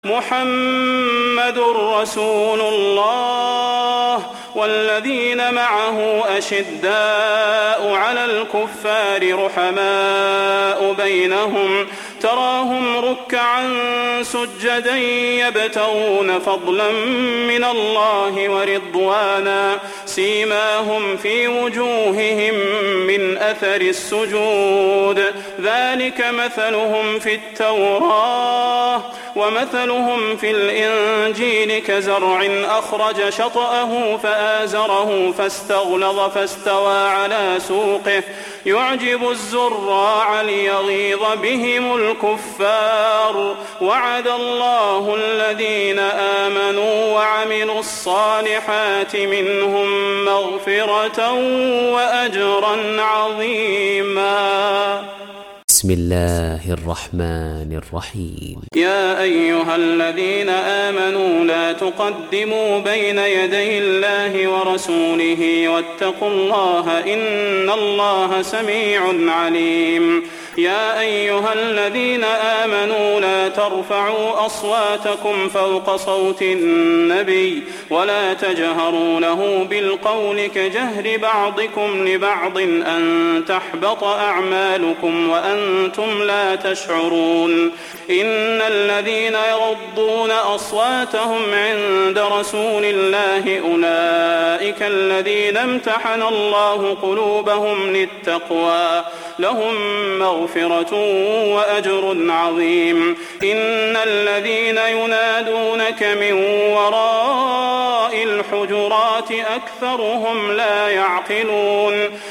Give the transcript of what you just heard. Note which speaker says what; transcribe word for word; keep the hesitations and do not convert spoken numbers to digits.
Speaker 1: محمد رسول الله والذين معه أشداء على الكفار رحماء بينهم تراهم ركعا سجدا يبتغون فضلا من الله ورضوانا سيماهم في وجوههم من أثر السجود ذلك مثلهم في التوراة ومثلهم في الإنجيل كزرع أخرج شطأه فآزره فاستغلظ فاستوى على سوقه يعجب الزراع ليغيظ بهم الكفار وعد الله الذين آمنوا وعملوا الصالحات منهم مغفرة وأجرا عظيما.
Speaker 2: بسم الله الرحمن الرحيم.
Speaker 1: يا أيها الذين آمنوا لا تقدموا بين يدي الله ورسوله واتقوا الله إن الله سميع عليم. يا أيها الذين آمنوا لا ترفعوا أصواتكم فوق صوت النبي ولا تجهروا له بالقول كجهر بعضكم لبعض أن تحبط أعمالكم وأنتم لا تشعرون. إن الذين يغضون أصواتهم عند رسول الله أولئك الذين امتحن الله قلوبهم للتقوى لهم مغفرة وأجر عظيم. إن الذين ينادونك من وراء الحجرات أكثرهم لا يعقلون.